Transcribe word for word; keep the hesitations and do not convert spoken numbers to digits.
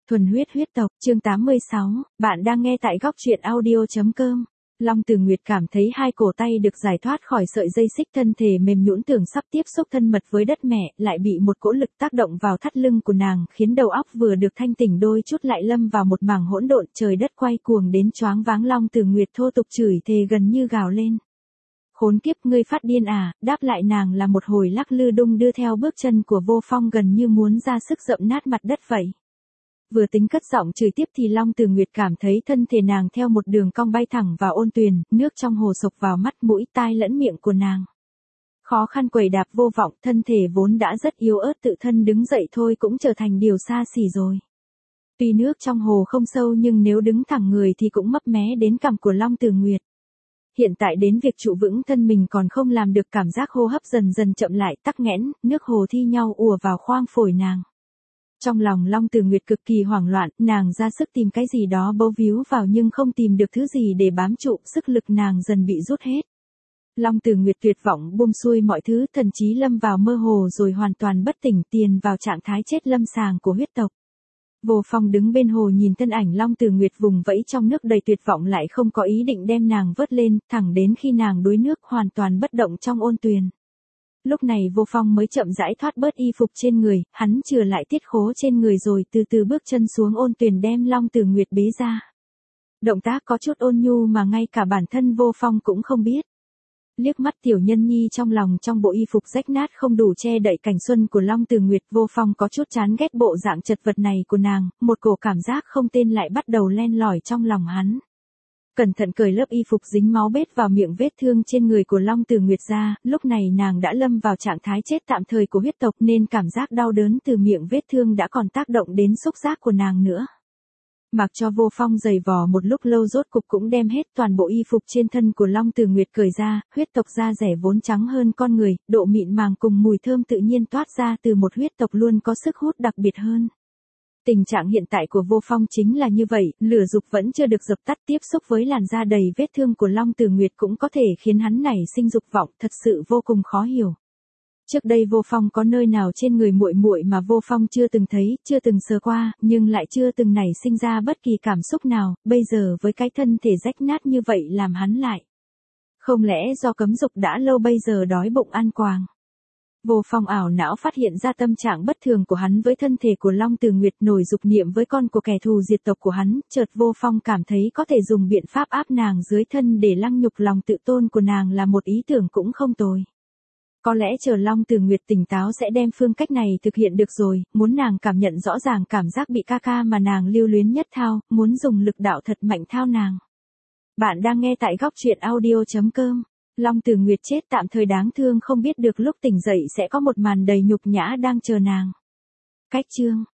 Thuần huyết huyết tộc, chương tám mươi sáu, bạn đang nghe tại góc truyện audio.com. Long Từ Nguyệt cảm thấy hai cổ tay được giải thoát khỏi sợi dây xích, thân thể mềm nhũn tưởng sắp tiếp xúc thân mật với đất mẹ, lại bị một cỗ lực tác động vào thắt lưng của nàng, khiến đầu óc vừa được thanh tỉnh đôi chút lại lâm vào một mảng hỗn độn, trời đất quay cuồng đến choáng váng. Long Từ Nguyệt thô tục chửi thề gần như gào lên. Khốn kiếp, ngươi phát điên à, đáp lại nàng là một hồi lắc lư đung đưa theo bước chân của Vô Phong gần như muốn ra sức dậm nát mặt đất vậy. Vừa tính cất giọng chửi tiếp thì Long Từ Nguyệt cảm thấy thân thể nàng theo một đường cong bay thẳng vào ôn tuyền, nước trong hồ sộc vào mắt mũi tai lẫn miệng của nàng. Khó khăn quẩy đạp vô vọng, thân thể vốn đã rất yếu ớt tự thân đứng dậy thôi cũng trở thành điều xa xỉ rồi. Tuy nước trong hồ không sâu nhưng nếu đứng thẳng người thì cũng mấp mé đến cằm của Long Từ Nguyệt. Hiện tại đến việc trụ vững thân mình còn không làm được, cảm giác hô hấp dần dần chậm lại, tắc nghẽn, nước hồ thi nhau ùa vào khoang phổi nàng. Trong lòng Long Từ Nguyệt cực kỳ hoảng loạn, nàng ra sức tìm cái gì đó bấu víu vào nhưng không tìm được thứ gì để bám trụ, sức lực nàng dần bị rút hết. Long Từ Nguyệt tuyệt vọng buông xuôi mọi thứ, thần trí lâm vào mơ hồ rồi hoàn toàn bất tỉnh, tiền vào trạng thái chết lâm sàng của huyết tộc. Vô Phong đứng bên hồ nhìn thân ảnh Long Từ Nguyệt vùng vẫy trong nước đầy tuyệt vọng lại không có ý định đem nàng vớt lên, thẳng đến khi nàng đuối nước hoàn toàn bất động trong ôn tuyền. Lúc này Vô Phong mới chậm rãi thoát bớt y phục trên người, hắn chừa lại tiết khố trên người rồi từ từ bước chân xuống ôn tuyền đem Long Từ Nguyệt bế ra. Động tác có chút ôn nhu mà ngay cả bản thân Vô Phong cũng không biết. Liếc mắt tiểu nhân nhi trong lòng trong bộ y phục rách nát không đủ che đậy cảnh xuân của Long Từ Nguyệt, Vô Phong có chút chán ghét bộ dạng chật vật này của nàng, một cổ cảm giác không tên lại bắt đầu len lỏi trong lòng hắn. Cẩn thận cởi lớp y phục dính máu bết vào miệng vết thương trên người của Long Từ Nguyệt ra, lúc này nàng đã lâm vào trạng thái chết tạm thời của huyết tộc nên cảm giác đau đớn từ miệng vết thương đã còn tác động đến xúc giác của nàng nữa. Mặc cho Vô Phong giày vò một lúc lâu rốt cục cũng đem hết toàn bộ y phục trên thân của Long Từ Nguyệt cởi ra, huyết tộc da rẻ vốn trắng hơn con người, độ mịn màng cùng mùi thơm tự nhiên toát ra từ một huyết tộc luôn có sức hút đặc biệt hơn. Tình trạng hiện tại của Vô Phong chính là như vậy, lửa dục vẫn chưa được dập tắt, tiếp xúc với làn da đầy vết thương của Long Từ Nguyệt cũng có thể khiến hắn nảy sinh dục vọng, thật sự vô cùng khó hiểu. Trước đây Vô Phong có nơi nào trên người muội muội mà Vô Phong chưa từng thấy, chưa từng sờ qua, nhưng lại chưa từng nảy sinh ra bất kỳ cảm xúc nào, bây giờ với cái thân thể rách nát như vậy làm hắn lại. Không lẽ do cấm dục đã lâu bây giờ đói bụng ăn quàng. Vô Phong ảo não phát hiện ra tâm trạng bất thường của hắn với thân thể của Long Từ Nguyệt, nổi dục niệm với con của kẻ thù diệt tộc của hắn, chợt Vô Phong cảm thấy có thể dùng biện pháp áp nàng dưới thân để lăng nhục lòng tự tôn của nàng là một ý tưởng cũng không tồi. Có lẽ chờ Long Từ Nguyệt tỉnh táo sẽ đem phương cách này thực hiện được rồi, muốn nàng cảm nhận rõ ràng cảm giác bị ca ca mà nàng lưu luyến nhất thao, muốn dùng lực đạo thật mạnh thao nàng. Bạn đang nghe tại góc truyện audio.com. Long Từ Nguyệt chết tạm thời đáng thương không biết được lúc tỉnh dậy sẽ có một màn đầy nhục nhã đang chờ nàng. Cách chương